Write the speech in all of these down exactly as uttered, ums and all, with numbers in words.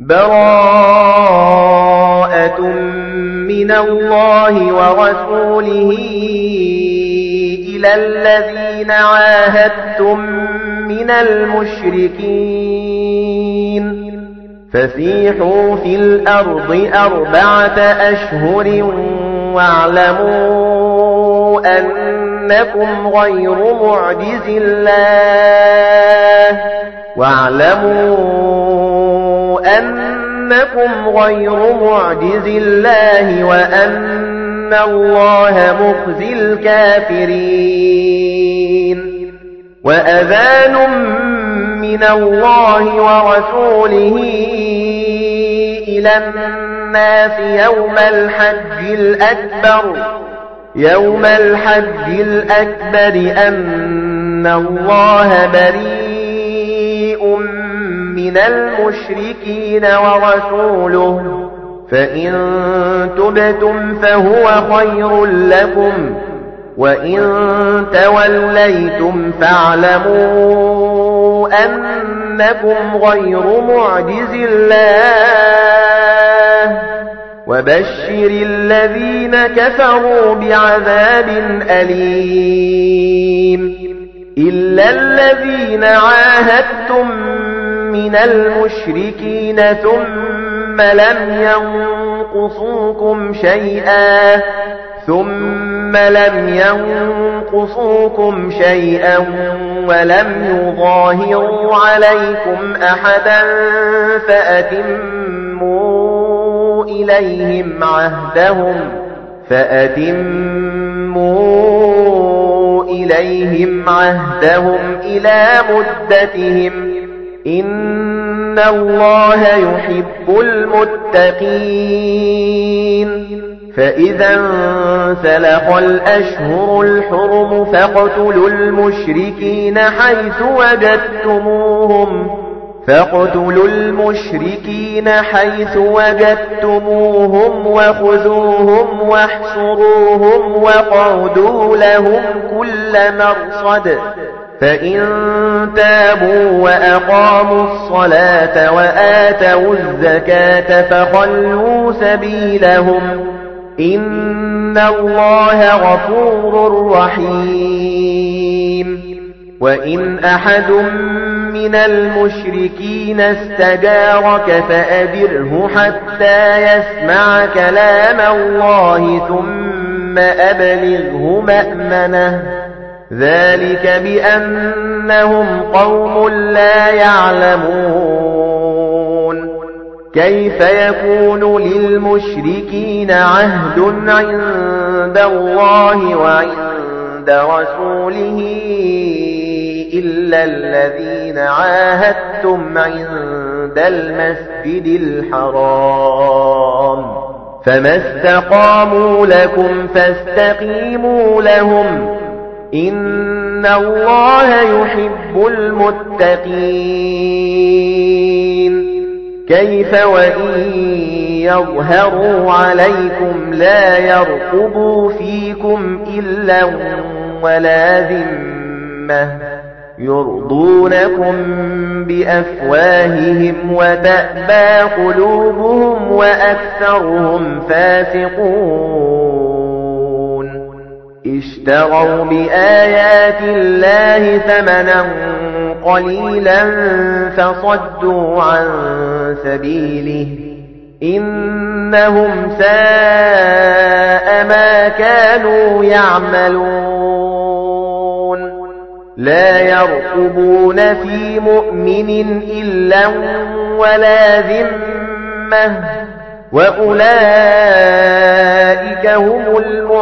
براءة من الله ورسوله إلى الذين عاهدتم من المشركين فسيحوا في الأرض أربعة أشهر واعلموا أنكم غير معجز الله واعلموا أنكم غير معجز الله وأن الله مخزي الكافرين وأذان من الله ورسوله إلى الناس يوم الحج الأكبر يوم الحج الأكبر أن الله بريء من المشركين ورسوله فإن تبتم فهو خير لكم وإن توليتم فاعلموا أنكم غير معجز الله وبشر الذين كفروا بعذاب أليم إلا الذين عاهدتم من المشركين ثم لم ينقصوكم شيئا ثم لم ينقصوكم شيئا ولم يظاهروا عليكم أحدا فأتموا إليهم عهدهم فأتموا إليهم عهدهم إلى مدتهم إن الله يحب المتقين فإذا انسلخ الأشهر الحرم فاقتلوا المشركين حيث وجدتموهم فاقتلوا المشركين حيث وجدتموهم وخذوهم واحصروهم وقعدوا لهم كل مرصد فإن تابوا وأقاموا الصلاة وآتوا الزكاة فخلوا سبيلهم إن الله غفور رحيم وإن أحد من المشركين استجارك فأجره حتى يسمع كلام الله ثم أبلغه مأمنه ذلك بأنهم قوم لا يعلمون كيف يكون للمشركين عهد عند الله وعند رسوله إلا الذين عاهدتم عند المسجد الحرام فما استقاموا لكم فاستقيموا لهم إن الله يحب المتقين كيف وإن يظهروا عليكم لا يرقبوا فيكم إلا ولا ذمة يرضونكم بأفواههم وتأبى قلوبهم وأكثرهم فاسقون اشتروا بآيات الله ثمنا قليلا فصدوا عن سبيله إنهم ساء ما كانوا يعملون لا يرقبون في مؤمن إلا ولا ذمة وأولئك هم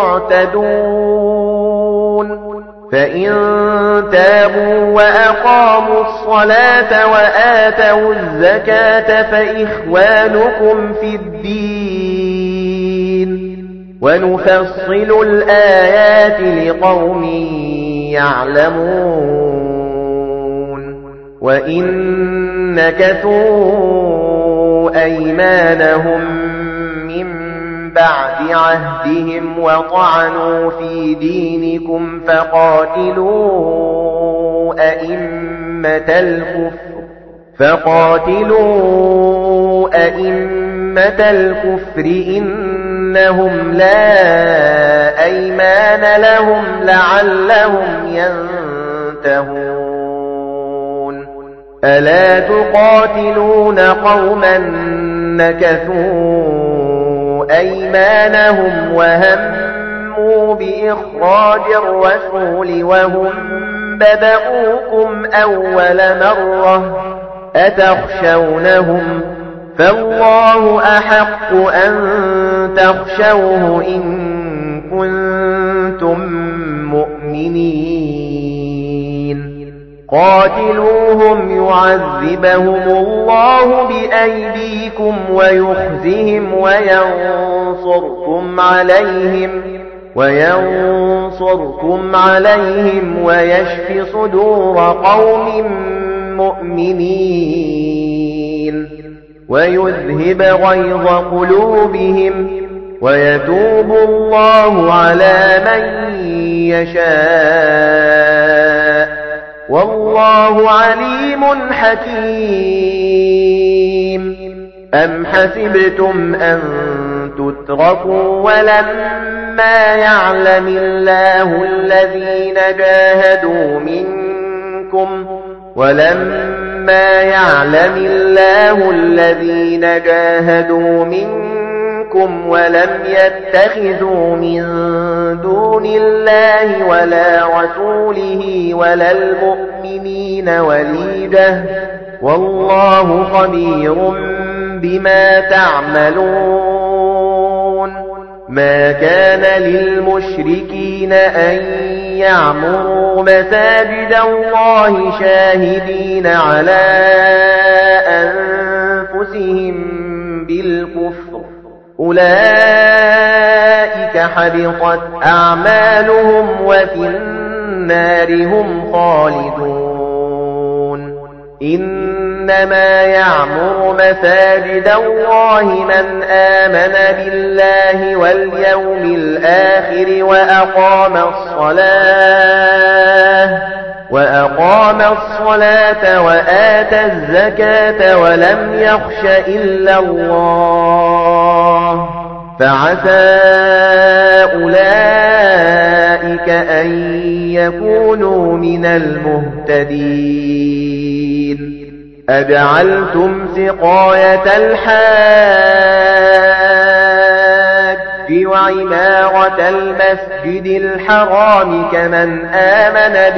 المعتدون فإن تابوا وأقاموا الصلاة وآتوا الزكاة فإخوانكم في الدين ونفصل الآيات لقوم يعلمون وإن نكثوا أيمانهم من بعد عهدهم وطعنوا في دينكم فقاتلوا أئمة الكفر فقاتلوا أئمة الكفر إنهم لا أيمان لهم لعلهم ينتهون ألا تقاتلون قوما نكثوا أيمانهم وهموا بإخراج الرسول وهم بدؤوكم أول مرة أتخشونهم فالله أحق أن تخشوه إن كنتم مؤمنين قاتلوهم يعذبهم الله بأيديكم ويخزهم وينصركم عليهم وينصركم عليهم ويشف صدور قوم مؤمنين ويذهب غيظ قلوبهم ويتوب الله على من يشاء والله عليم حكيم أم حسبتم أن تتركوا ولما يعلم الله الذين جاهدوا منكم ولما يعلم الله الذين جاهدوا منكم ولم يتخذوا من دون الله ولا رسوله ولا المؤمنين وليجة والله خبير بما تعملون ما كان للمشركين أن يعمروا مساجد الله شاهدين على أنفسهم بالكفر أولئك حبطت أعمالهم وفي النار هم خالدون إنما يعمر مساجد الله من آمن بالله واليوم الآخر وأقام الصلاة وأقام الصلاة وآتى الزكاة ولم يخش إلا الله فعسى أولئك أن يكونوا من المهتدين أجعلتم سقاية الحاج وعمارة المسجد الحرام كمن آمن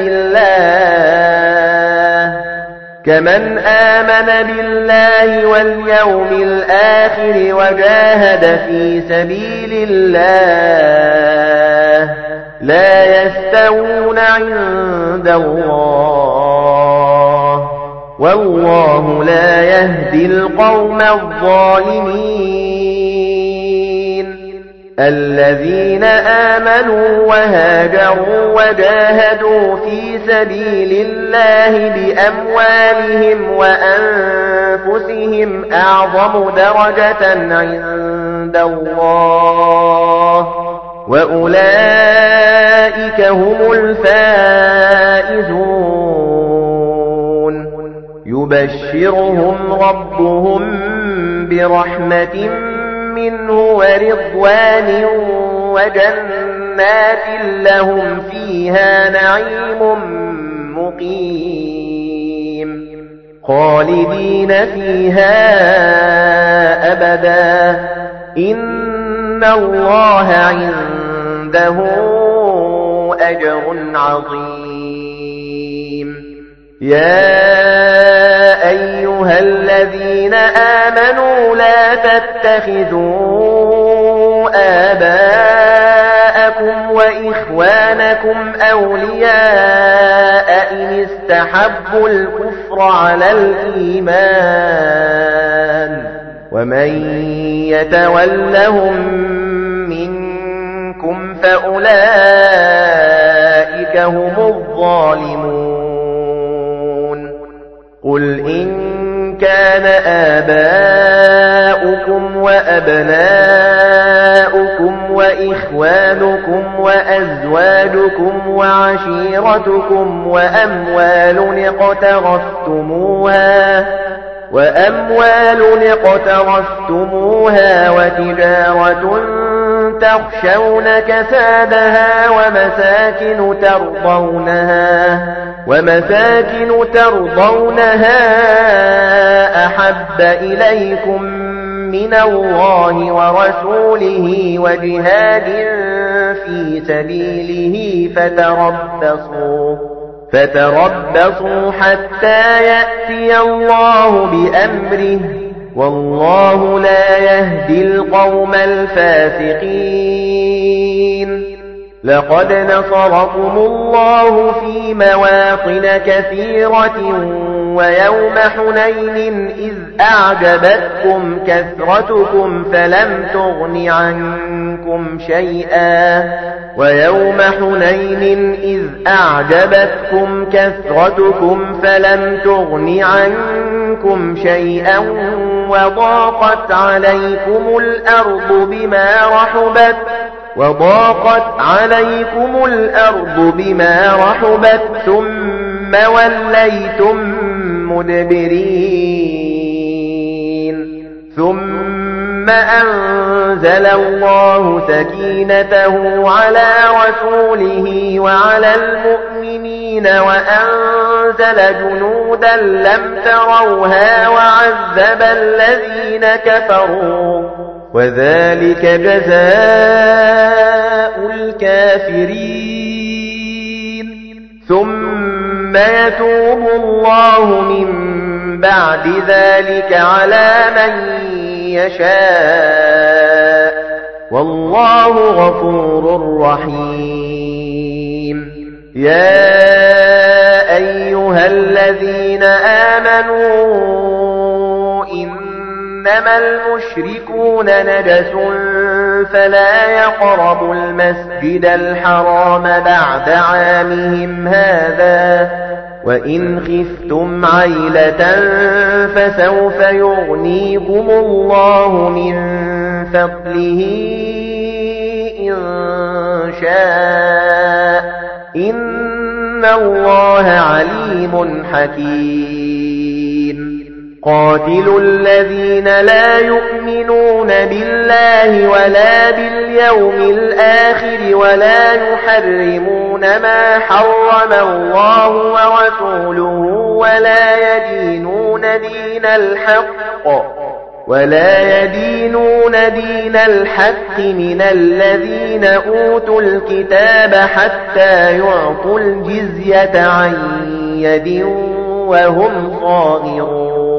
بالله كمن آمن بالله واليوم الآخر وجاهد في سبيل الله لا يستوون عند الله والله لا يهدي القوم الظالمين الذين آمنوا وهاجروا وجاهدوا في سبيل الله بأموالهم وأنفسهم أعظم درجة عند الله وأولئك هم الفائزون يبشرهم ربهم برحمة منه ورضوان وجنات لهم فيها نعيم مقيم خالدين فيها أبدا إن الله عنده أجر عظيم يا أيها الذين آمنوا لا تتخذوا آباءكم وإخوانكم أولياء إن استحبوا الكفر على الإيمان ومن يتولهم منكم فأولئك هم الظالمون قل إن كان آباؤكم وأبناؤكم وإخوانكم وأزواجكم وعشيرتكم وأموال اقترفتموها وأموال اقترفتموها وتجارة تخشون كسادها ومساكن ترضونها ومساكن ترضونها أحب إليكم من الله ورسوله وجهاد في سبيله فتربصوا فتربصوا حتى يأتي الله بأمره والله لا يهدي القوم الفاسقين. لقد نصركم الله في مواطن كثيرة ويوم حنين إذ أعجبتكم كثرتكم فلم تغن عنكم شيئا ويوم حنين إذ أعجبتكم كثرتكم فلم تغن عنكم شيئا وضاقت عليكم الأرض بما رحبت وضاقت عليكم الأرض بما رحبت ثم وليتم مدبرين ثم أنزل الله سكينته على رسوله وعلى المؤمنين وأنزل جنودا لم تروها وعذب الذين كفروا وذلك جزاء الكافرين. ثم يتوب الله من بعد ذلك على من يشاء والله غفور رحيم. يا أيها الذين آمنوا إنما المشركون نجس فلا يقربوا المسجد الحرام بعد عامهم هذا وإن خفتم عيلة فسوف يغنيكم الله من فضله إن شاء إن الله عليم حكيم. قاتلوا الذين لا يؤمنون بالله ولا باليوم الآخر ولا يحرمون ما حرم الله ورسوله ولا يدينون دين الحق ولا يدينون دين الحق من الذين أوتوا الكتاب حتى يعطوا الجزية عن يد وهم صاغرون.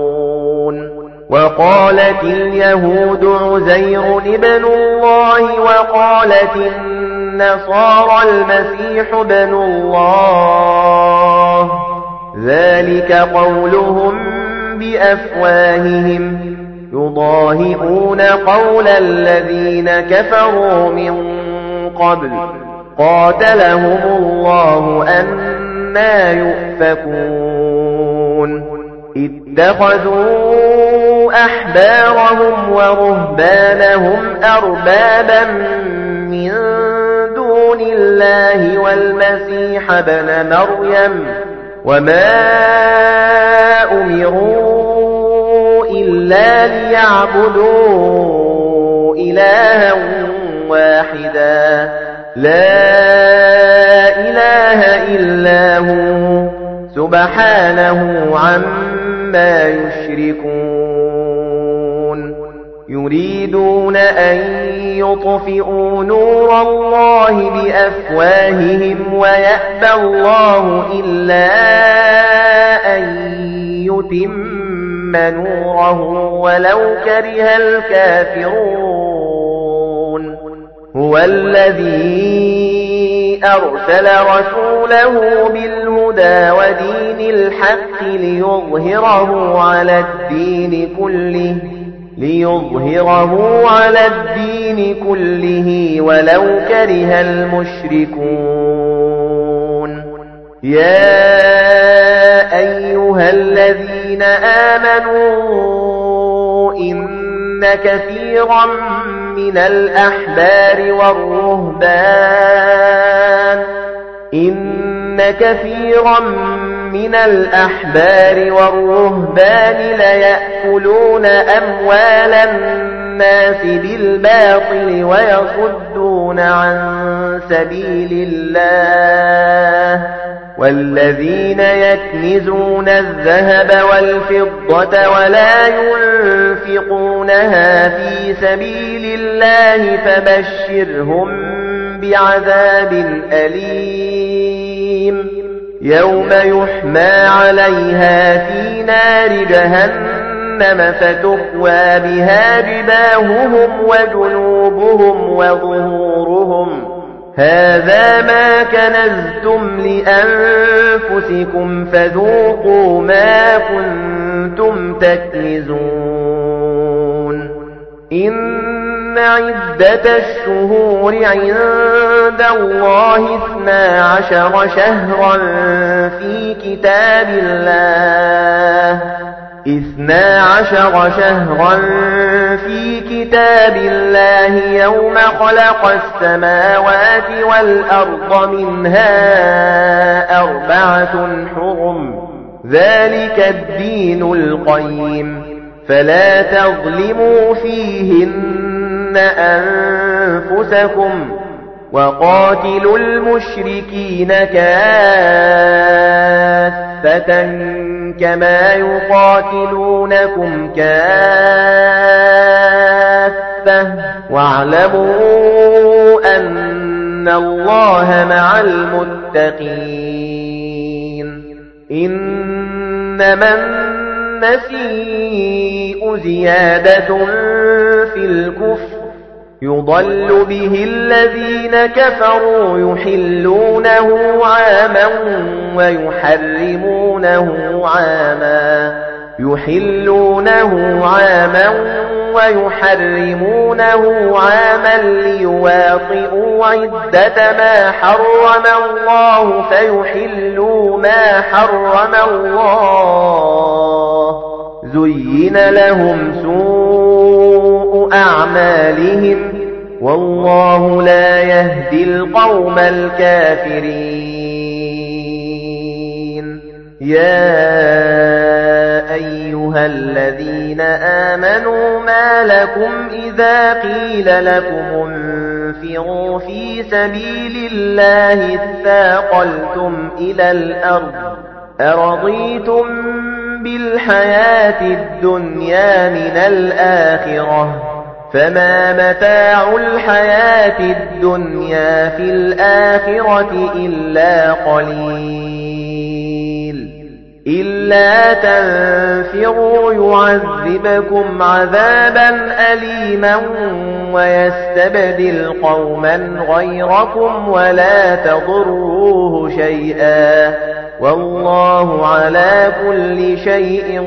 وقالت اليهود عزير ابن الله وقالت النصارى المسيح ابن الله ذلك قولهم بأفواههم يضاهئون قول الذين كفروا من قبل قاتلهم الله أنى يؤفكون. اتخذوا أحبارهم ورهبانهم أربابا من دون الله والمسيح ابن مريم وما أمروا إلا ليعبدوا إلها واحدا لا إله إلا هو سبحانه عما يشركون. يريدون أن يطفئوا نور الله بأفواههم ويأبى الله إلا أن يتم نوره ولو كره الكافرون. هو الذي أرسل رسوله بالهدى ودين الحق ليظهره على الدين كله ليظهره على الدين كله ولو كره المشركون. يا أيها الذين آمنوا إن كثيرا من الأحبار والرهبان إن كثيرا من الأحبار والرهبان ليأكلون أموال الناس بالباطل ويصدون عن سبيل الله والذين يكنزون الذهب والفضة ولا ينفقونها في سبيل الله فبشرهم بعذاب أليم يوم يحمى عليها في نار جهنم فتكوى بها جباههم وجنوبهم وظهورهم هذا ما كنزتم لأنفسكم فذوقوا ما كنتم تكنزون إن عدة الشهور عند الله اثنا عشر شهرا في كتاب الله اثنا عشر شهرا في كتاب الله يوم خلق السماوات والأرض منها أربعة حرم ذلك الدين القيم فلا تظلموا فيهن أنفسكم وقاتلوا المشركين كافة كما يقاتلونكم كافة واعلموا أن الله مع المتقين إنما النسيء زيادة في الكفر يضل به الذين كفروا يحلونه عاما ويحرمونه عاما يحلونه عاما ويحرمونه عاما ليواطئوا عدة ما حرم الله فيحلوا ما حرم الله زين لهم سوء أعمالهم والله لا يهدي القوم الكافرين يا أيها الذين آمنوا ما لكم إذا قيل لكم انفروا في سبيل الله اثاقلتم إلى الأرض أرضيتم بالحياة الدنيا من الآخرة فما متاع الحياة الدنيا في الآخرة إلا قليل إلا تنفروا يعذبكم عذابا أليما ويستبدل قوما غيركم ولا تضروه شيئا والله على كل شيء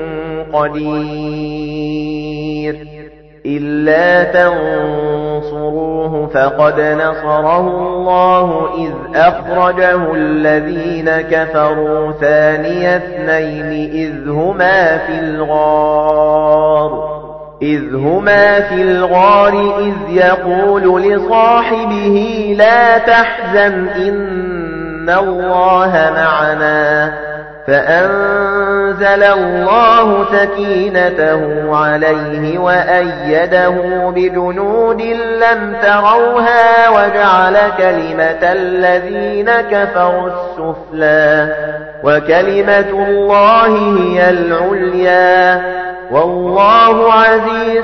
قدير إلا تنصروه فقد نصره الله إذ أخرجه الذين كفروا ثاني اثنين إذ هما في الغار إذ هما في الغار إذ يقول لصاحبه لا تحزن إن الله معنا فأنزل الله سكينته عليه وأيده بجنود لم تروها وجعل كلمة الذين كفروا السفلى وكلمة الله هي العليا والله عزيز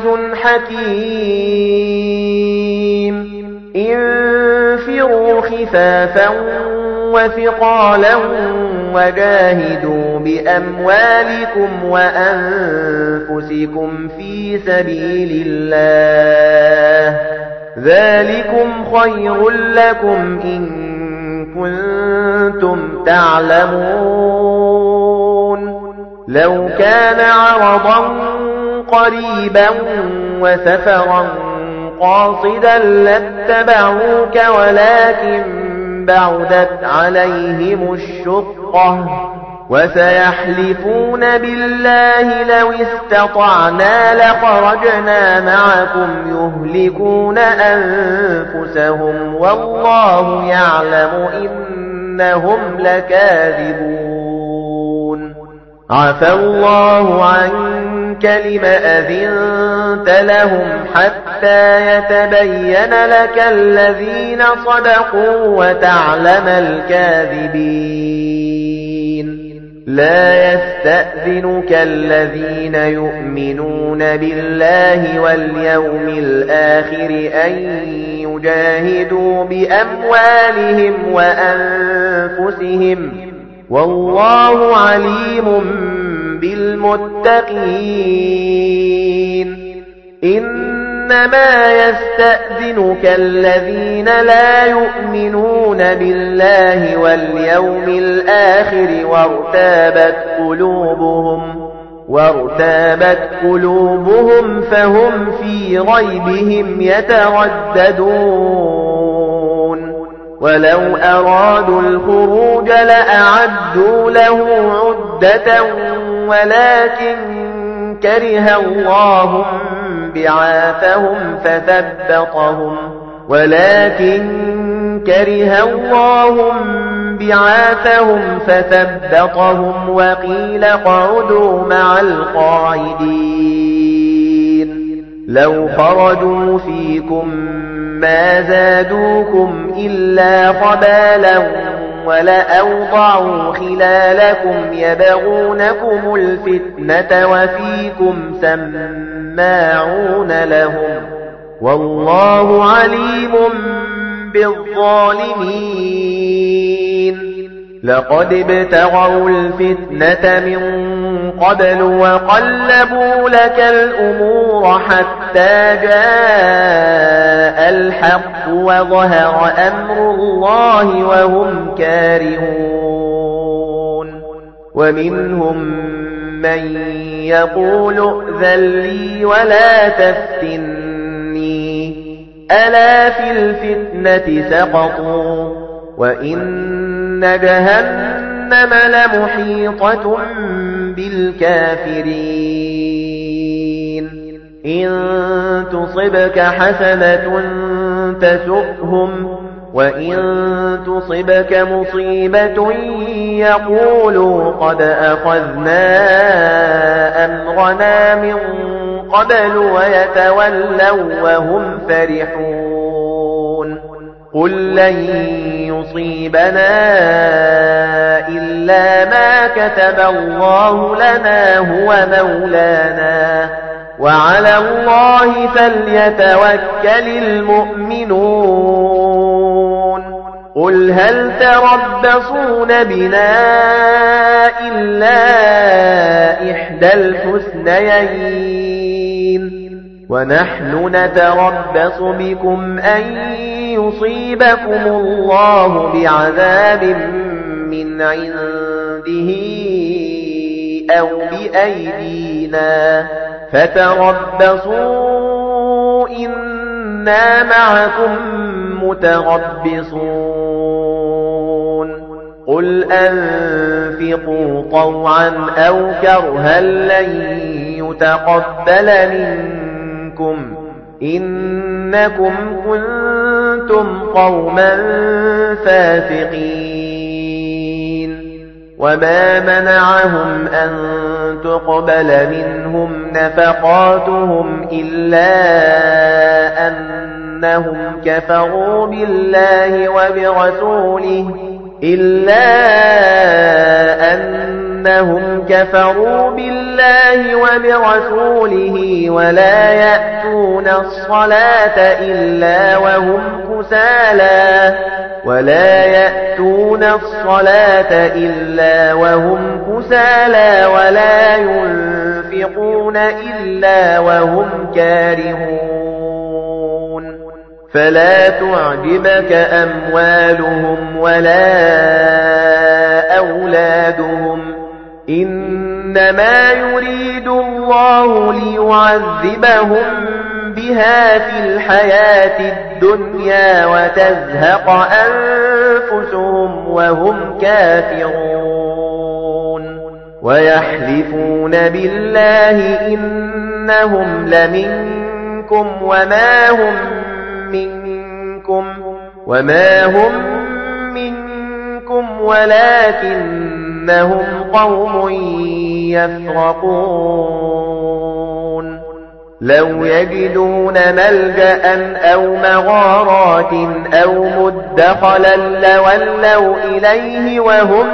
حكيم انفروا خفافا وثقالا وجاهدوا بأموالكم وأنفسكم في سبيل الله ذلكم خير لكم إن كنتم تعلمون لو كان عرضا قريبا وسفرا قاصدا لاتبعوك ولكن بعدت عليهم الشقة وسيحلفون بالله لو استطعنا لخرجنا معكم يهلكون أنفسهم والله يعلم إنهم لكاذبون عفى الله عنك لم أذنت لهم حتى يتبين لك الذين صدقوا وتعلم الكاذبين لا يستأذنك الذين يؤمنون بالله واليوم الآخر أن يجاهدوا بأموالهم وأنفسهم والله عليم بالمتقين إنما يستأذنك الذين لا يؤمنون بالله واليوم الآخر وارتابت قلوبهم وارتابت قلوبهم فهم في ريبهم يترددون ولو أرادوا الخروج لأعدوا له عدة ولكن كره الله بعاثهم فثبطهم ولكن كره الله بعاثهم فثبطهم وقيل اقعدوا مع القاعدين لو خرجوا فيكم ما زادوكم إلا خبالا ولأوضعوا خلالكم يبغونكم الفتنة وفيكم سماعون لهم والله عليم بالظالمين لقد ابتغوا الفتنة من قبل وقلبوا لك الأمور حتى جاء الحق وظهر أمر الله وهم كارهون ومنهم من يقول ائذن لي ولا تفتني ألا في الفتنة سقطوا وإن جهنم لمحيطة بالكافرين إن تصبك حسنة تسؤهم وإن تصبك مصيبة يقولوا قد أخذنا أمرنا من قبل ويتولوا وهم فرحون قل لن يصيبنا إلا ما كتب الله لنا هو مولانا وعلى الله فليتوكل المؤمنون قل هل تربصون بنا إلا إحدى الحسنيين ونحن نتربص بكم أن يصيبكم الله بعذاب من عنده أو بأيدينا فتربصوا إنا معكم متربصون قل أنفقوا طوعا أو كرها لن يتقبل منكم إنكم كنتم قوما فاسقين وما منعهم أن تقبل منهم نفقاتهم إلا أنهم كفروا بالله وبرسوله إلا أنهم كفروا بالله وبرسوله ولا يأتون الصلاة إلا وهم كسالى ولا يأتون الصلاة إلا وهم كسالى ولا ينفقون إلا وهم كارهون فلا تعجبك أموالهم ولا أولادهم إنما يريد الله ليعذبهم بها في الحياة الدنيا وتزهق أنفسهم وهم كافرون ويحلفون بالله إنهم لمنكم وما هم منكم وما هم منكم ولكن إنهم قوم يفرقون لو يجدون ملجأ أو مغارات أو مدخلا لولوا إليه وهم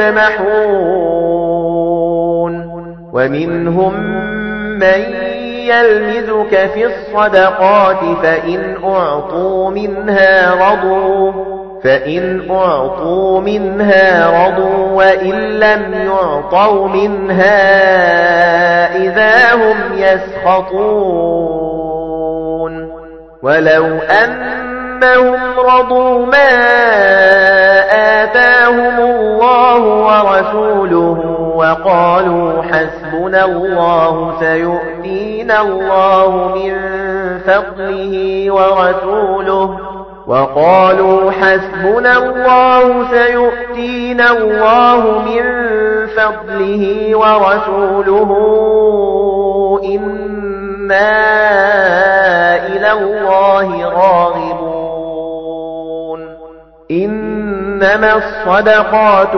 يجمحون ومنهم من يلمزك في الصدقات فإن أعطوا منها رضوا فإن أعطوا منها رضوا وإن لم يعطوا منها إذا هم يسخطون ولو أنهم رضوا ما آتاهم الله ورسوله وقالوا حسبنا الله سيؤتينا الله من فضله ورسوله وقالوا حسبنا الله سيؤتينا الله من فضله ورسوله إنا إلى الله راغبون إنما الصدقات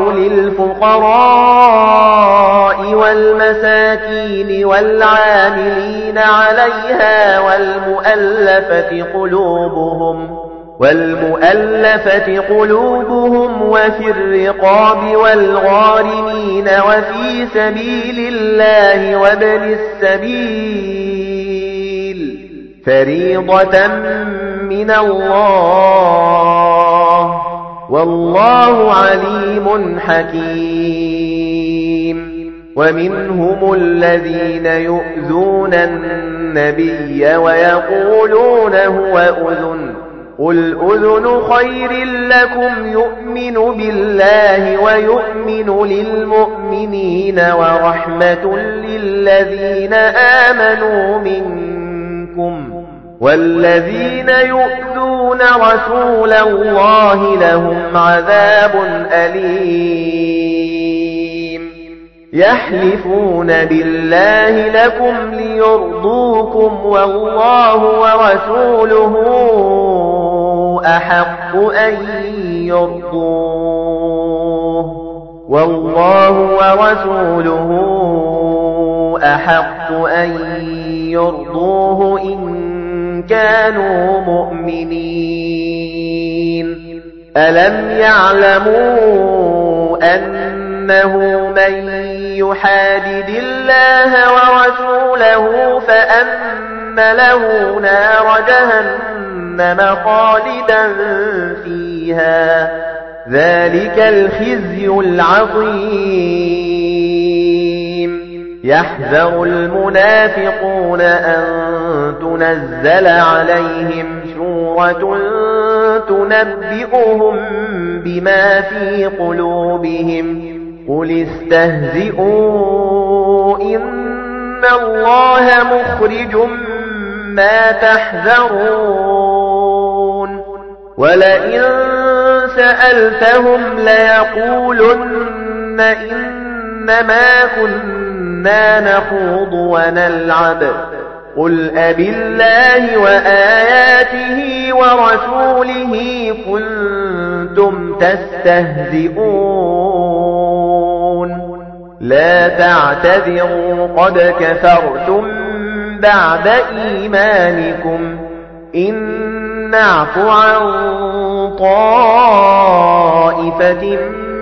للفقراء والمساكين والعاملين عليها والمؤلفة قلوبهم والمؤلفة قلوبهم وفي الرقاب والغارمين وفي سبيل الله وابن السبيل فريضة من الله والله عليم حكيم ومنهم الذين يؤذون النبي ويقولون هو أذن قل أذن خير لكم يؤمن بالله ويؤمن للمؤمنين ورحمة للذين آمنوا منكم والذين يؤذون رسول الله لهم عذاب أليم يحلفون بالله لكم ليرضوكم والله ورسوله أحق أن يرضوه والله ورسوله أحق أن يرضوه إن كانوا مؤمنين ألم يعلموا أنه من يحادد الله ورسوله فأن له نار جهنم خالدا فيها ذلك الخزي العظيم يحذر المنافقون أن تنزل عليهم سورة تنبئهم بما في قلوبهم قل استهزئوا إن الله مخرج ما تحذرون ولئن سألتهم ليقولن إنما كنا نخوض ونلعب قل أبالله وآياته ورسوله كنتم تستهزئون لا تعتذروا قد كفرتم بعد إيمانكم إن نعف عن طائفة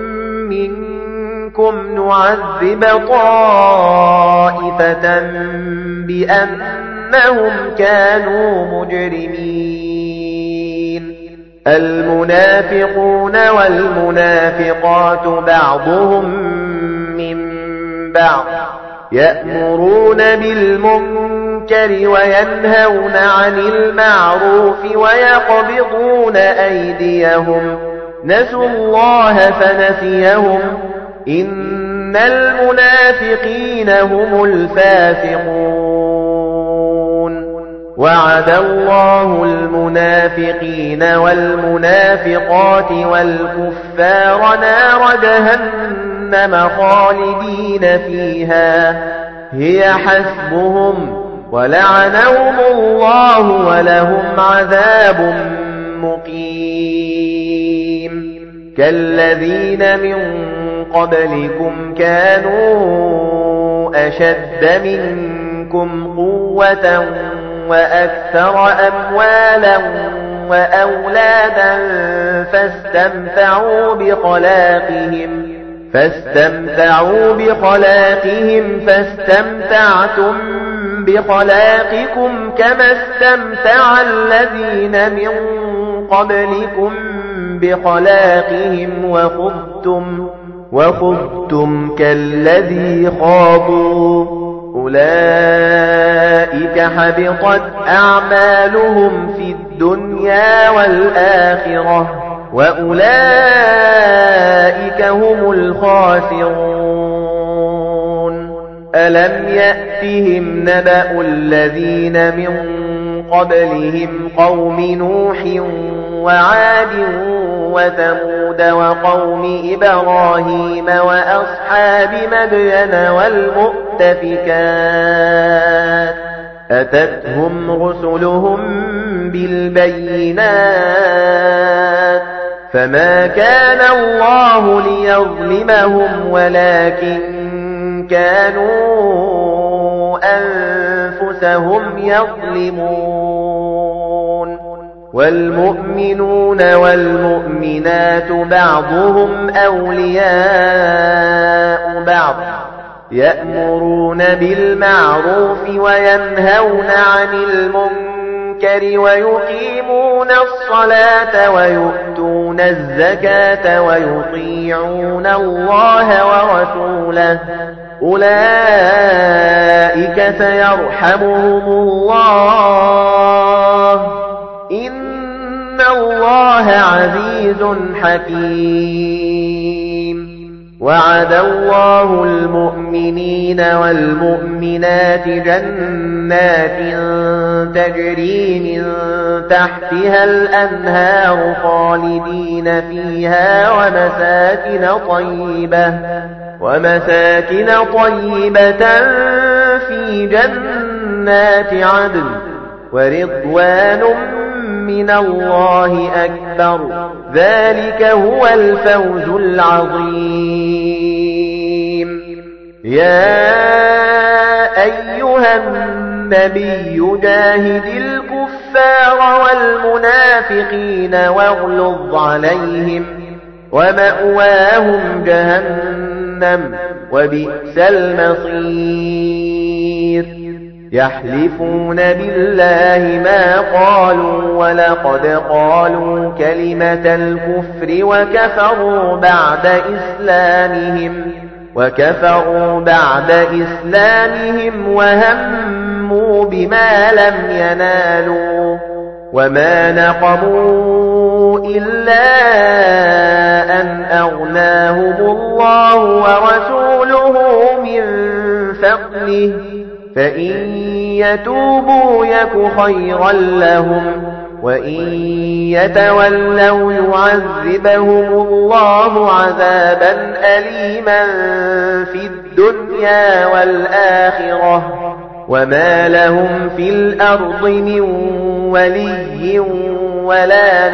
منكم نعذب طائفة بأنهم كانوا مجرمين المنافقون والمنافقات بعضهم من بعض يأمرون بالمنكر وينهون عن المعروف ويقبضون أيديهم نسوا الله فنسيهم إن المنافقين هم الفاسقون وعد الله المنافقين والمنافقات والكفار نار جهنم خالدين فيها هي حسبهم ولعنهم الله ولهم عذاب مقيم كالذين من قبلكم كانوا أشد منكم قوة وأكثر أموالا وأولادا فاستمتعوا بخلاقهم فاستمتعوا بخلاقهم فاستمتعتم بخلاقكم كما استمتع الذين من قبلكم بخلاقهم وخذتم وخذتم كالذي خاضوا أولئك حبطت أعمالهم في الدنيا والآخرة وأولئك هم الخاسرون. ألم يأتهم نبأ الذين من قبلهم قوم نوح وعاد وثمود وقوم إبراهيم وأصحاب مدين والمؤتفكات أتتهم رسلهم بالبينات فما كان الله ليظلمهم ولكن كانوا أنفسهم يظلمون. والمؤمنون والمؤمنات بعضهم أولياء بعض يأمرون بالمعروف وينهون عن المنكر ويقيمون الصلاة ويؤتون الزكاة ويطيعون الله ورسوله أولئك سيرحمهم الله إن الله عزيز حكيم. وعد الله المؤمنين والمؤمنات جنات تجري من تحتها الأنهار خالدين فيها ومساكن طيبة ومساكن طيبة في جنات عدن ورضوان من الله أكبر ذلك هو الفوز العظيم. يا أيها النبي جاهد الكفار والمنافقين واغلظ عليهم ومأواهم جهنم وبئس المصير. يحلفون بالله ما قالوا ولقد قالوا كلمة الكفر وكفروا بعد إسلامهم وكفروا بعد إسلامهم وهموا بما لم ينالوا وما نقموا إلا أن أغناهم الله ورسوله من فضله فإن يتوبوا يك خيرا لهم وإن يتولوا يعذبهم الله عذابا أليما في الدنيا والآخرة وما لهم في الأرض من ولي ولا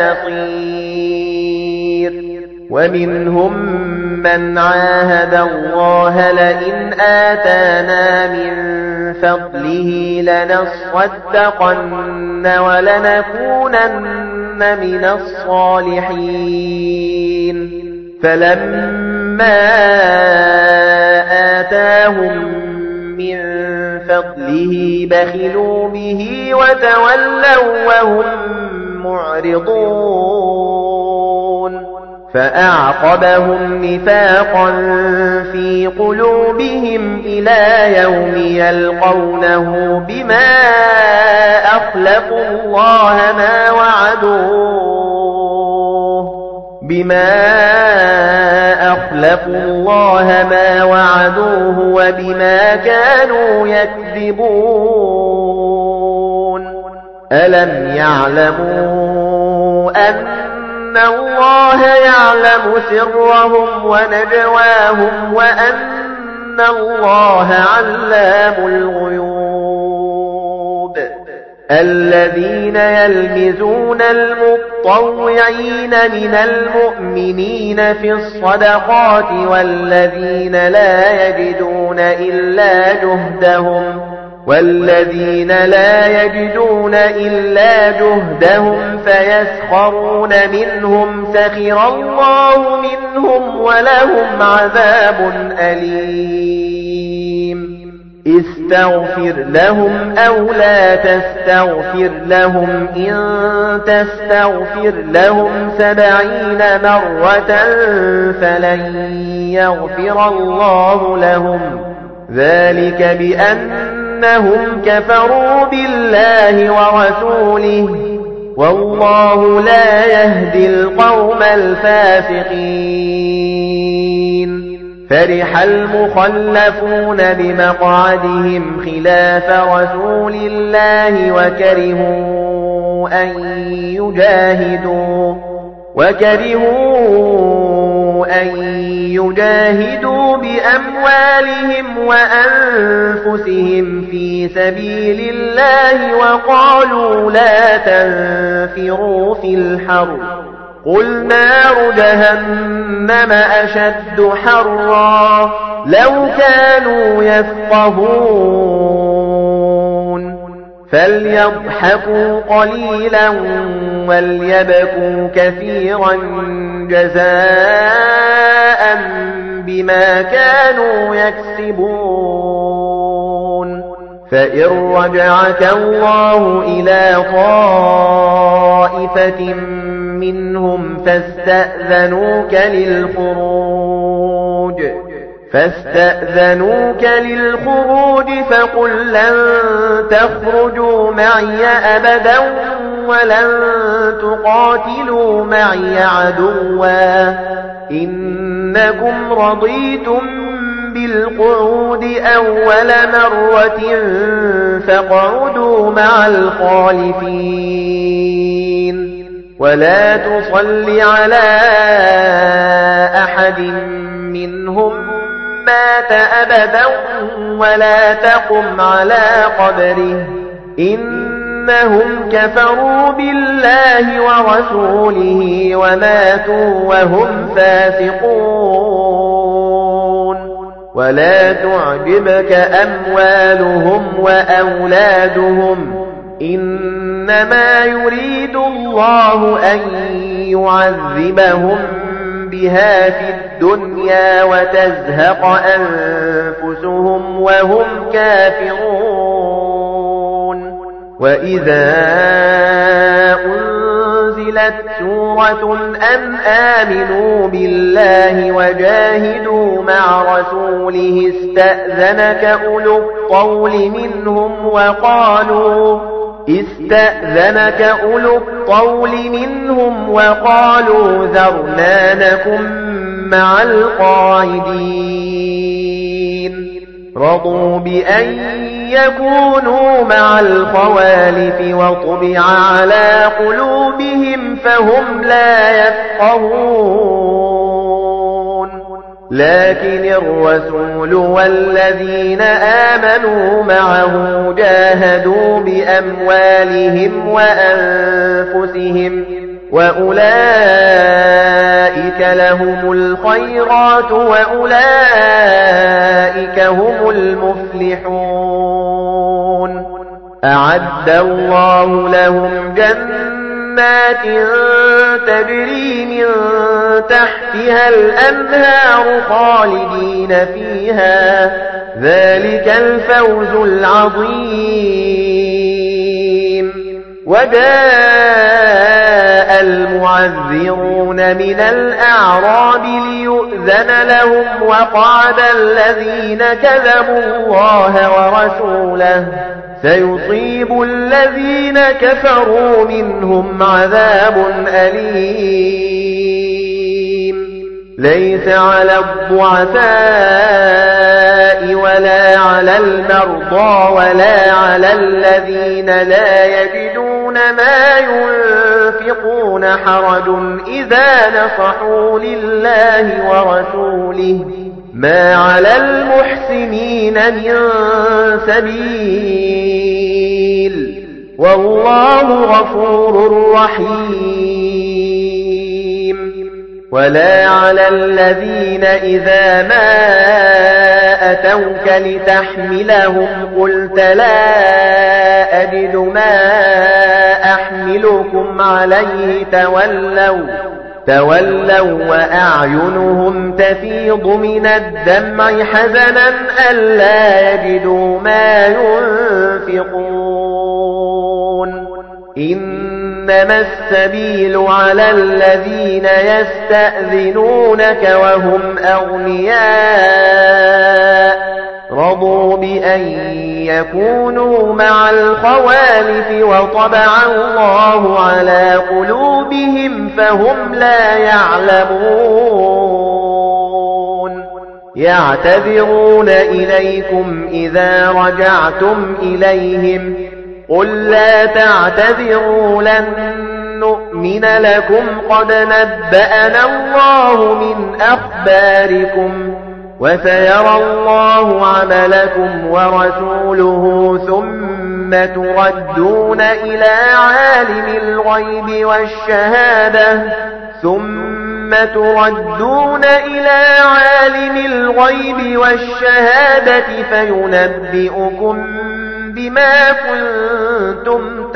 نصير. ومنهم من عاهد الله لئن آتانا من فضله لنصدقن ولنكونن من الصالحين فلما آتاهم من فضله بخلوا به وتولوا وهم معرضون فأعقبهم نفاقا في قلوبهم إلى يوم يلقونه بما أخلفوا الله ما وعدوه بما أخلفوا الله ما وعدوه وبما كانوا يكذبون. ألم يعلموا أن أن الله يعلم سرهم ونجواهم وأن الله علام الغيوب. الذين يلمزون المطوعين من المؤمنين في الصدقات والذين لا يجدون إلا جهدهم والذين لا يجدون إلا جهدهم فيسخرون منهم سخر الله منهم ولهم عذاب أليم استغفر لهم أو لا تستغفر لهم إن تستغفر لهم سبعين مرة فلن يغفر الله لهم ذلك بأنهم كفروا بالله ورسوله والله لا يهدي القوم الفاسقين فرح المخلفون بمقعدهم خلاف رسول الله وكرهوا أن يجاهدوا وكرهوا أن يجاهدوا بأموالهم وأنفسهم في سبيل الله وقالوا لا تنفروا في الحر قل نار جهنم أشد حرا لو كانوا يفقهون فليضحكوا قليلا وليبكوا كثيرا جزاء بما كانوا يكسبون فإن رجعك الله إلى طائفة منهم فاستأذنوك للخروج فاستأذنوك للخروج فقل لن تخرجوا معي أبدا ولن تقاتلوا معي عدوا إنكم رضيتم بالقعود أول مرة فاقعدوا مع الخالفين ولا تصل على أحد منهم مات أبدا ولا تقم على قبره إنهم كفروا بالله ورسوله وماتوا وهم فاسقون ولا تعجبك أموالهم وأولادهم إنما يريد الله أن يعذبهم بها في الدنيا وتزهق أنفسهم وهم كافرون وإذا أنزلت سورة أن آمنوا بالله وجاهدوا مع رسوله استأذنك أولو الطول منهم وقالوا استأذنك أولو الطول منهم وقالوا ذرنا نكن مع القاعدين رضوا بأن يكونوا مع الخوالف وطبع على قلوبهم فهم لا يفقهون لكن الرسول والذين آمنوا معه جاهدوا بأموالهم وأنفسهم وأولئك لهم الخيرات وأولئك هم المفلحون أعد الله لهم جنات تجري من تحتها الأنهار خالدين فيها ذلك الفوز العظيم وجاء المعذرون من الأعراب ليؤذن لهم وقعد الذين كذبوا الله ورسوله سيصيب الذين كفروا منهم عذاب أليم ليس على الضعفاء ولا على المرضى ولا على الذين لا يجدون ما ينفقون حرج إذا نصحوا لله ورسوله ما على المحسنين من سبيل والله غفور رحيم. ولا على الذين إذا ما أتوك لتحملهم قلت لا أجد ما أحملكم عليه تولوا تولوا وأعينهم تفيض من الدمع حزنا ألا يجدوا ما ينفقون. إنما السبيل على الذين يستأذنونك وهم أغنياء رضوا بأن يكونوا مع الخوالف وطبع الله على قلوبهم فهم لا يعلمون. يعتذرون إليكم إذا رجعتم إليهم قل لا تعتذروا لن نؤمن لكم قد نبأنا الله من أخباركم وسيرى الله عملكم ورسوله ثم تردون إلى عالم الغيب والشهادة ثم تردون إلى عالم الغيب والشهادة فينبئكم بما كنتم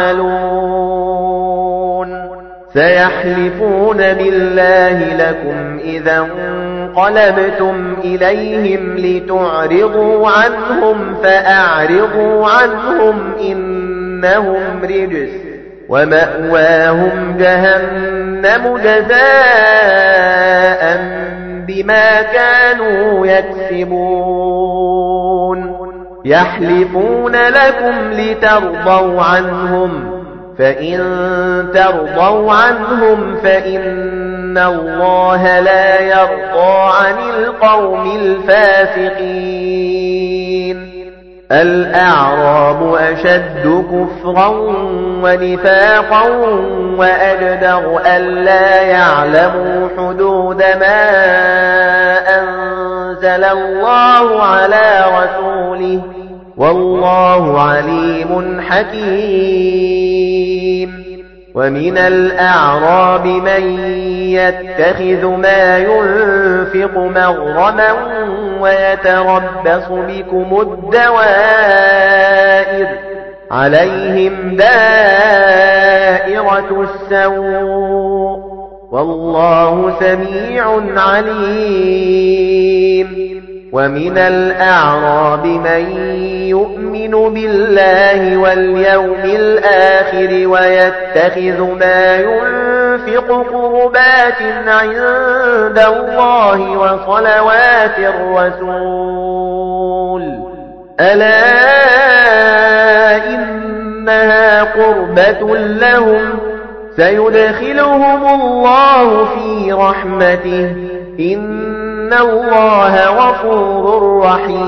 تعملون. سيحلفون بالله لكم إذا انقلبتم إليهم لتعرضوا عنهم فأعرضوا عنهم إنهم رجس ومأواهم جهنم جزاء بما كانوا يكسبون. يحلفون لكم لترضوا عنهم فإن ترضوا عنهم فإن الله لا يرضى عن القوم الفاسقين. الأعراب أشد كفرا ونفاقا وأجدر ألا يعلموا حدود ما أنزل الله على رسوله والله عليم حكيم. ومن الأعراب من يتخذ ما ينفق مغرما ويتربص بكم الدوائر عليهم دائرة السوء والله سميع عليم. ومن الأعراب من يؤمن بالله واليوم الآخر ويتخذ ما ينفق قربات عند الله وصلوات الرسول ألا إنها قربة لهم سيدخلهم الله في رحمته إن الله غفور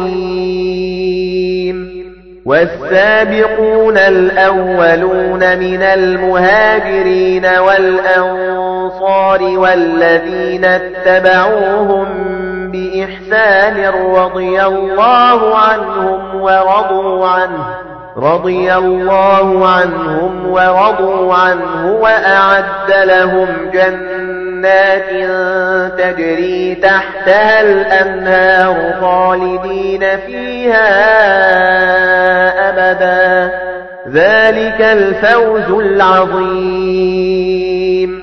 رحيم. والسابقون الأولون من المهاجرين والأنصار والذين اتبعوهم بإحسان رضي الله عنهم ورضوا عنه رضي الله عنهم ورضوا عنه وأعد لهم جنات تجري تحتها الأنهار خالدين فيها أبدا ذلك الفوز العظيم.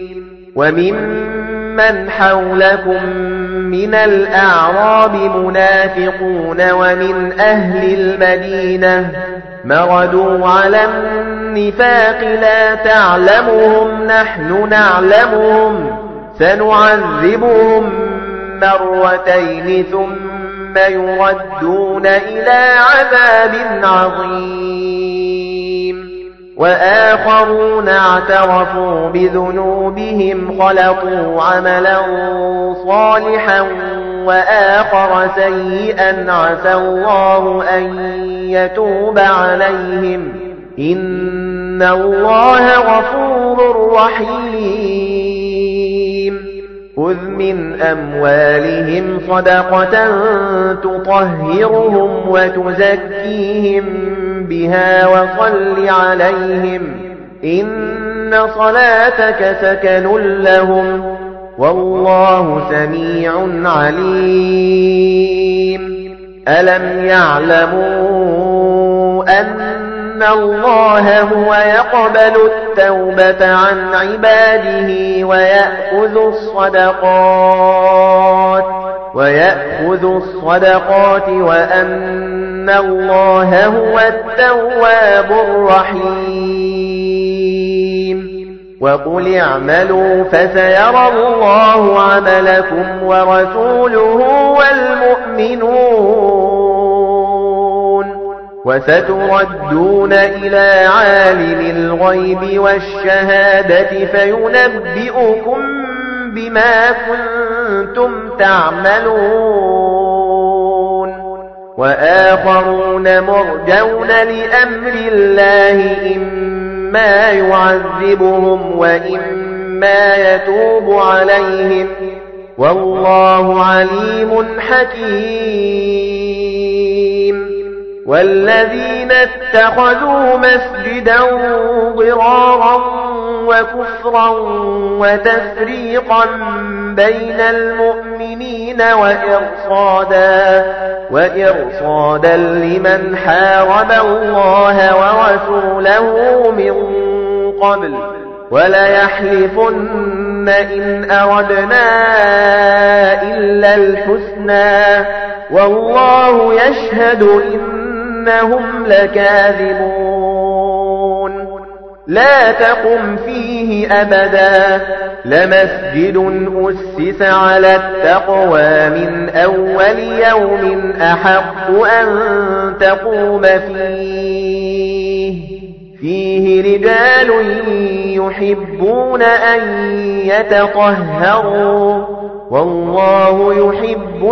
وممن حولكم من الأعراب منافقون ومن أهل المدينة مردوا على النفاق لا تعلمهم نحن نعلمهم سنعذبهم مرتين ثم يردون إلى عذاب عظيم. وآخرون اعترفوا بذنوبهم خلطوا عملا صالحا وآخر سيئا عسى الله أن يتوب عليهم إن الله غفور رحيم. خذ من أموالهم صدقة تطهرهم وتزكيهم بها وصل عليهم إن صلاتك سكن لهم والله سميع عليم ألم يعلموا أن الله هو يقبل التوبة عن عباده ويأخذ الصدقات ويأخذ الصدقات وأن الله هو التواب الرحيم وقل اعملوا فسيرى الله عملكم ورسوله والمؤمنون وستردون إلى عالم الغيب والشهادة فينبئكم بما كنتم تعملون وآخرون مرجون لأمر الله إما يعذبهم وإما يتوب عليهم والله عليم حكيم والذين اتخذوا مسجدا ضرارا وكفرا وتفريقا بين المؤمنين وإرصادا وإرصادا لمن حارب الله ورسوله من قبل وليحلفن إن أردنا إلا الحسنى والله يشهد إنهم لكاذبون لا تقم فيه أبدا لمسجد أسس على التقوى من أول يوم أحق أن تقوم فيه فيه رجال يحبون أن يتطهروا والله يحب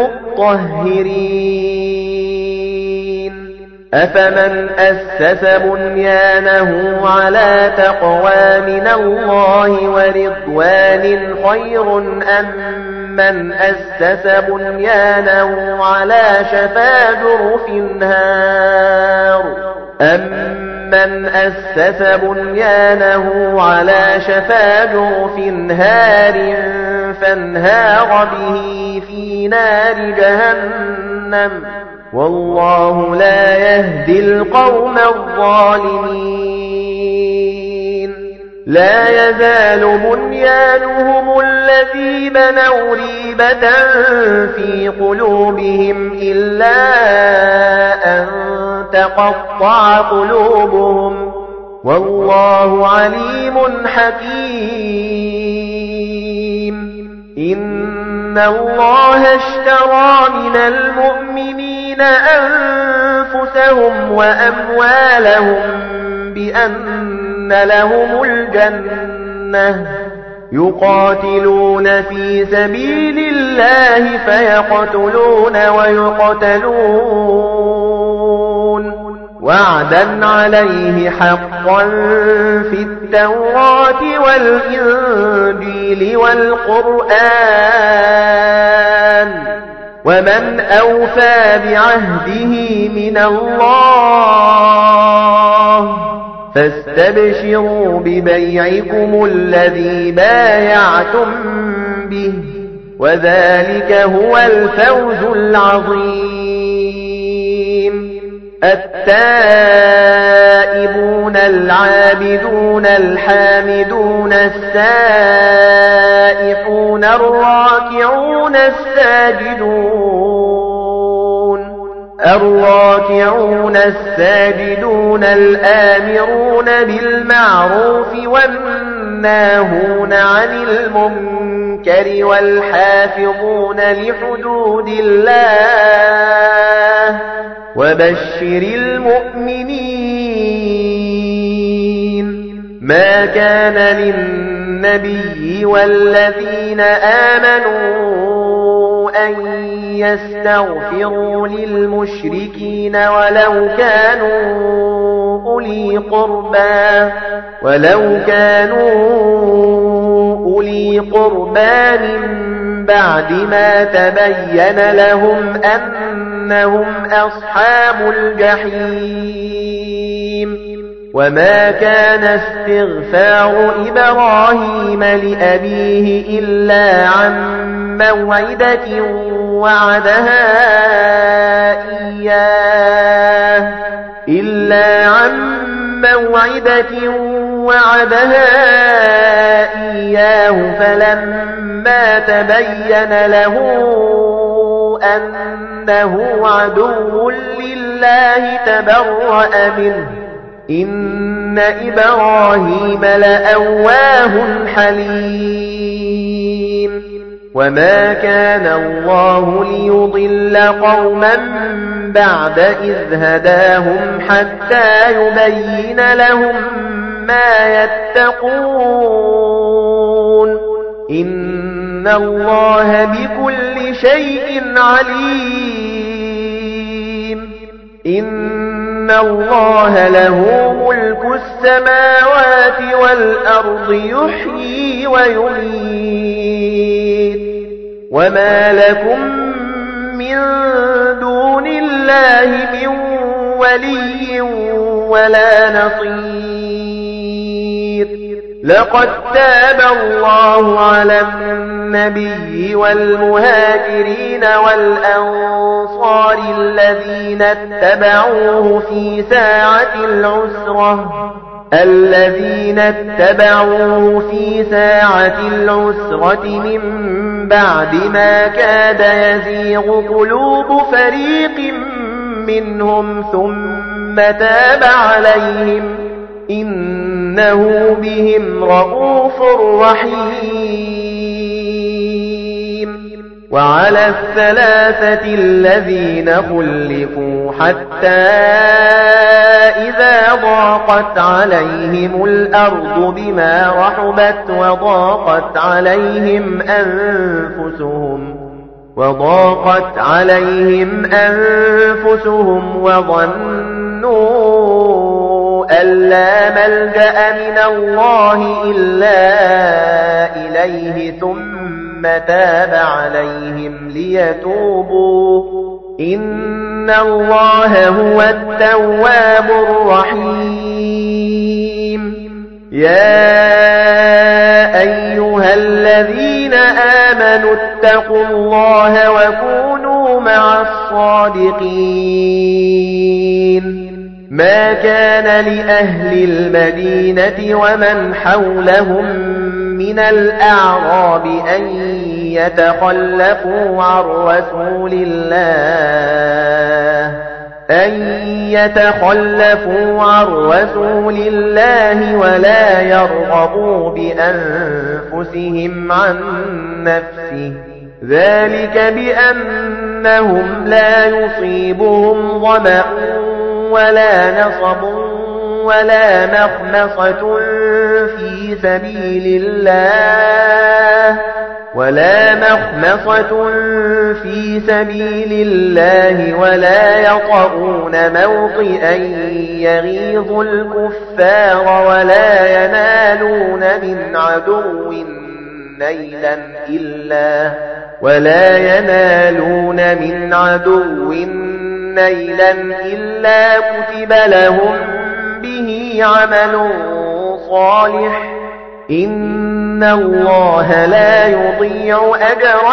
المطهرين أفمن أسس بنيانه على تقوى من الله ورضوان خير أم من أسس بنيانه على شفا جرف نار أم من أسس بنيانه على شفا جرف نهار فانهار به في نار جهنم والله لا يهدي القوم الظالمين لا يزال بنيانهم الذي بنوا ريبة في قلوبهم إلا أن تقطع قلوبهم والله عليم حكيم إن الله اشترى من المؤمنين أنفسهم وأموالهم بأن لهم الجنة يقاتلون في سبيل الله فيقتلون ويقتلون وعدا عليه حقا في التوراة والإنجيل والقرآن ومن أوفى بعهده من الله فاستبشروا ببيعكم الذي بايعتم به وذلك هو الفوز العظيم التائبون العابدون الحامدون السائحون الراكعون الساجدون الراكعون الساجدون الآمرون بالمعروف والناهون عن المنكر والحافظون لحدود الله وبشر المؤمنين ما كان للنبي والذين آمنوا أن يستغفروا للمشركين ولو كانوا أولي قربى ولو كانوا أولي قربى من بعد ما تبين لهم أنهم أصحاب الجحيم وما كان استغفار إبراهيم لأبيه إلا عن موعدة وعدها إياه إلا عن موعدة وعدها إياه فلما تبين له أنه عدو لله تبرأ منه إن إبراهيم لأواه حليم وما كان الله ليضل قوما بعد إذ هداهم حتى يبين لهم ما يتقون إن الله بكل شيء عليم إن الله له ملك السماوات والأرض يحيي ويميت وما لكم من دون الله من ولي ولا نصير لقد تاب الله على النبي والمهاجرين والأنصار الذين اتبعوه في ساعة العسرة الذين اتبعوه في ساعة العسرة من بعد ما كاد يزيغ قلوب فريق منهم ثم تاب عليهم إنه بهم رؤوف رحيم وعلى الثلاثة الذين خلفوا حتى إذا ضاقت عليهم الأرض بما رحبت وضاقت عليهم أنفسهم وضاقت عليهم أنفسهم وظنوا أن لا ملجأ من الله إلا إليه ثم تاب عليهم ليتوبوا إن الله هو التواب الرحيم يا أيها الذين آمنوا اتقوا الله وكونوا مع الصادقين ما كان لأهل المدينة ومن حولهم من الأعراب أن يتخلفوا عن رسول الله أن يتخلفوا عن رسول الله ولا يرغبوا بأنفسهم عن نفسه ذلك بأنهم لا يصيبهم ظمأ ولا نصب ولا مخمصة في سبيل الله ولا مخمصة في سبيل الله ولا يطؤون موطئا يغيظ الكفار ولا ينالون من عدو نيلا إلا ولا ينالون من عدو نيلا إلا كتب لهم به عمل صالح إن الله لا يضيع أجر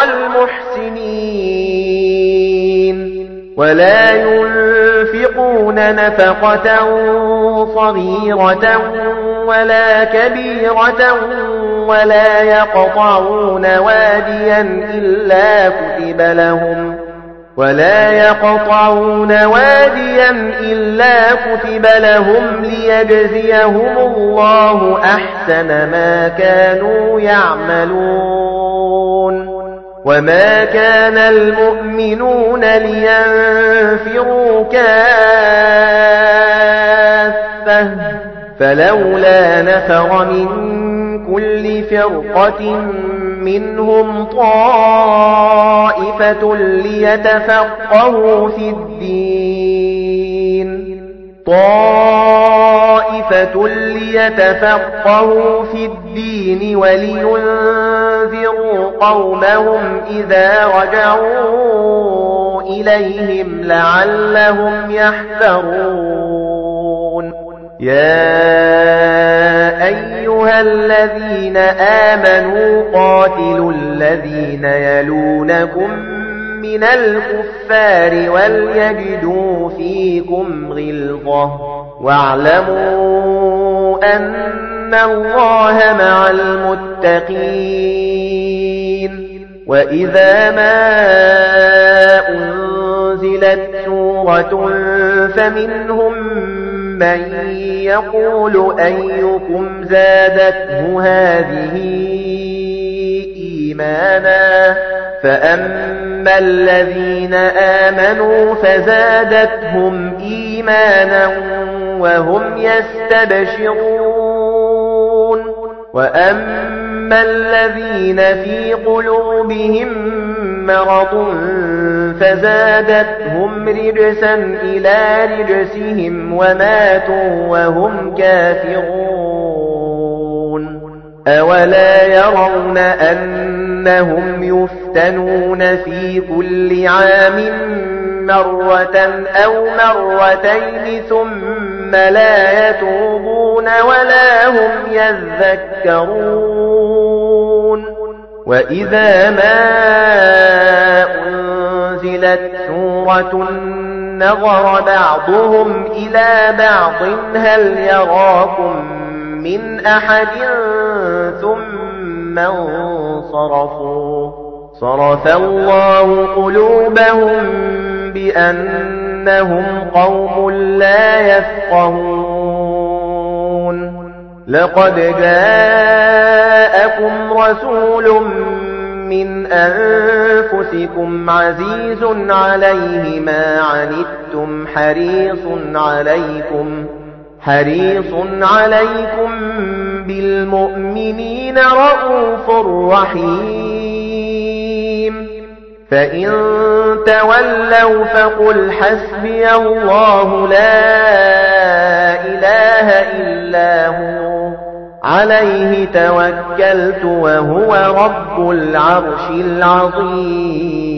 المحسنين ولا ينفقون نفقة صغيرة ولا كبيرة ولا يقطعون واديا إلا كتب لهم ولا يقطعون واديا إلا كتب لهم ليجزيهم الله أحسن ما كانوا يعملون وما كان المؤمنون لينفروا كافة فلولا نفر من كل فرقة منهم طائفة ليتفقهوا في الدين طائفة طائفة ليتفقهوا في الدين ولينذروا قومهم إذا رجعوا إليهم لعلهم يحذرون يا أيها الذين آمنوا قاتلوا الذين يلونكم من الكفار وليجدوا فيكم غلظة واعلموا أن الله مع المتقين وإذا ما أنزلت سورة فمنهم من يقول أيكم زادته هذه إيمانا فأما الذين آمنوا فزادتهم إيمانا وهم يستبشرون وأما الذين في قلوبهم مرض فزادتهم رجسا إلى رجسهم وماتوا وهم كافرون أولا يرون أنهم يفتنون في كل عام مرة أو مرتين ثم لا يتوبون ولا هم يذكرون وإذا ما أنزلت سورة نظر بعضهم إلى بعض هل يراكم من أحد ثم انصرفوا صرف الله قلوبهم بأنهم قوم لا يفقهون لقد جاءكم رسول من أنفسكم عزيز عليه ما عنتم حريص عليكم حريص عليكم بالمؤمنين رؤوف رحيم فإن تولوا فقل حسبي الله لا إله إلا هو عليه توكلت وهو رب العرش العظيم